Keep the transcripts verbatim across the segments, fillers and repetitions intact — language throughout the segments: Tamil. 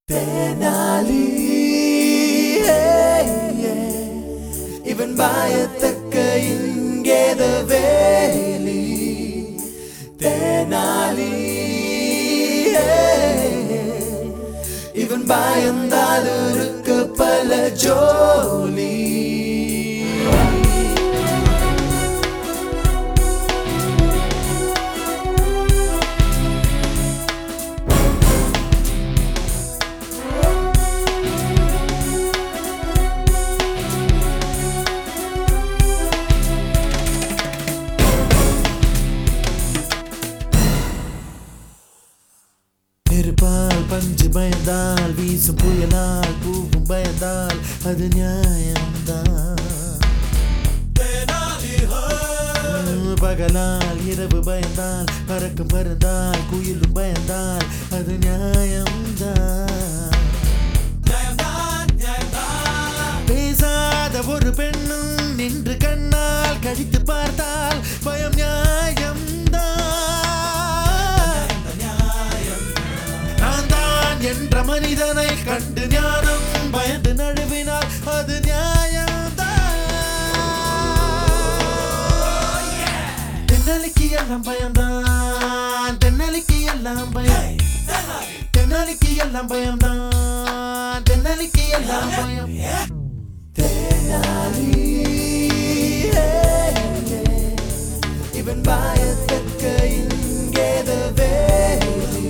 தேனாலி இவன் பயத்தக்க இங்கேத வேலி தேனாலி இவன் பயந்தால் இருக்க பல ஜோலி நெருப்பால் பஞ்சு பயந்தால் வீசும் புயலால் பூவும் பயந்தால் அது நியாயம்தான். பகலால் இரவு பயந்தால் பறக்கும் பறந்தால் குயிலும் பயந்தால் அது நியாயம்தான். பேசாத ஒரு பெண்ணும் நின்று கண்ணால் கழித்து பார்த்தால் பயம் நியாயம்தான். என்ற மனிதனை கண்டு ஞானம் பயந்து நழுவினால் அது நியாயம்தான். தென்னலிக்கு எல்லாம் பயம்தான், தென்னலிக்கு எல்லாம் பயம், தென்னலிக்கு எல்லாம் பயம்தான், தென்னலிக்கு எல்லாம் பயம். தென்னாலி இவன் பயத்தக்க இங்கேத வேலி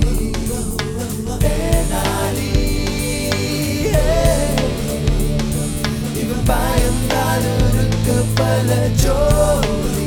இவன் பயந்தால் இருக்க பல ஜோலி.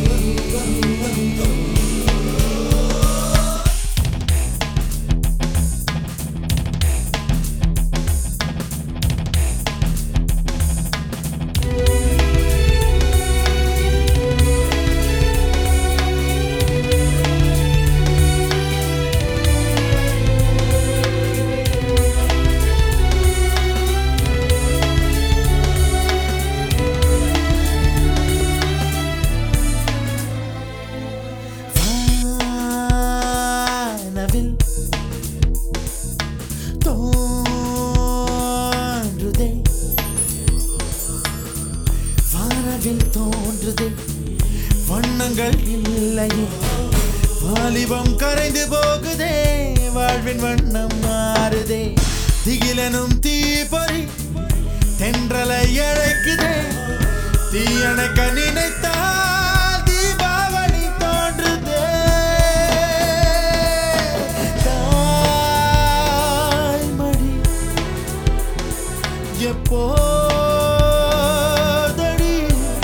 தோன்றுதே வானவில் தோன்றுதே வண்ணங்கள் இல்லையே வாலிபம் கரைந்து போகுதே வாழ்வின் வண்ணம் மாறுதே திகிலனும் தீப்பொறி தென்றலை அழைக்குதே தீயணைக்க நினைத்தால் தீபாவளி தோன்றுதே. எப்போதடி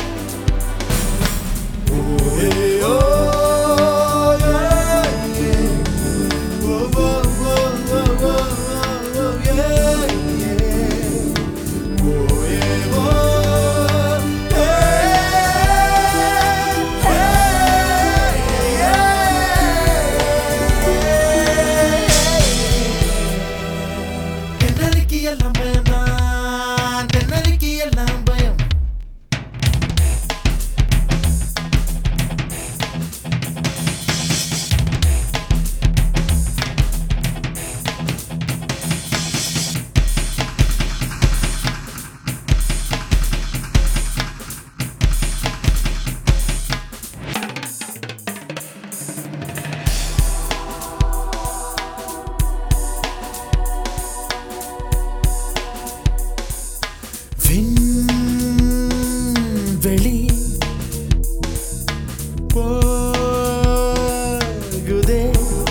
ஓ தென்னலிக்கு எல்லாம் பயம்தான், தென்னலிக்கு எல்லாம் பயம். வெளி போகுதே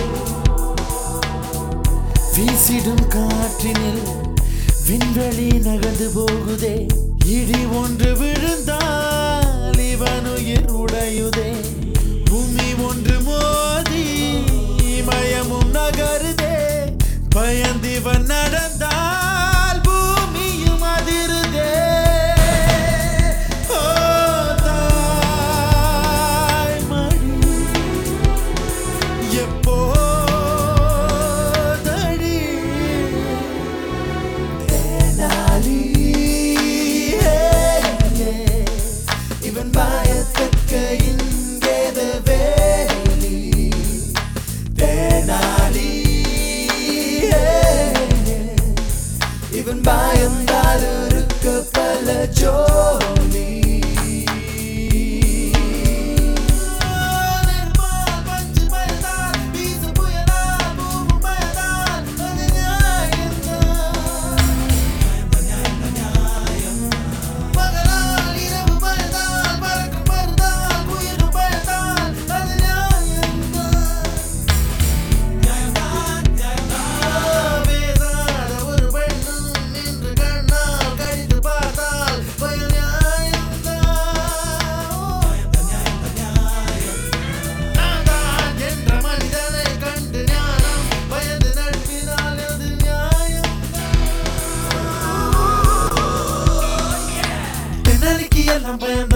வீசிடும் காற்றினில் விண்வெளி நகர்ந்து போகுதே இடி ஒன்று விழுந்தால் இவனுயிர் உடையுதே பூமி ஒன்று மோதி மயமும் நகருதே பயந்திவன் நடந்தால் பூமியும் அதிருதே. இவன் பயத்தக்க இங்கேத வேலி தேனாலி பயம் பயம்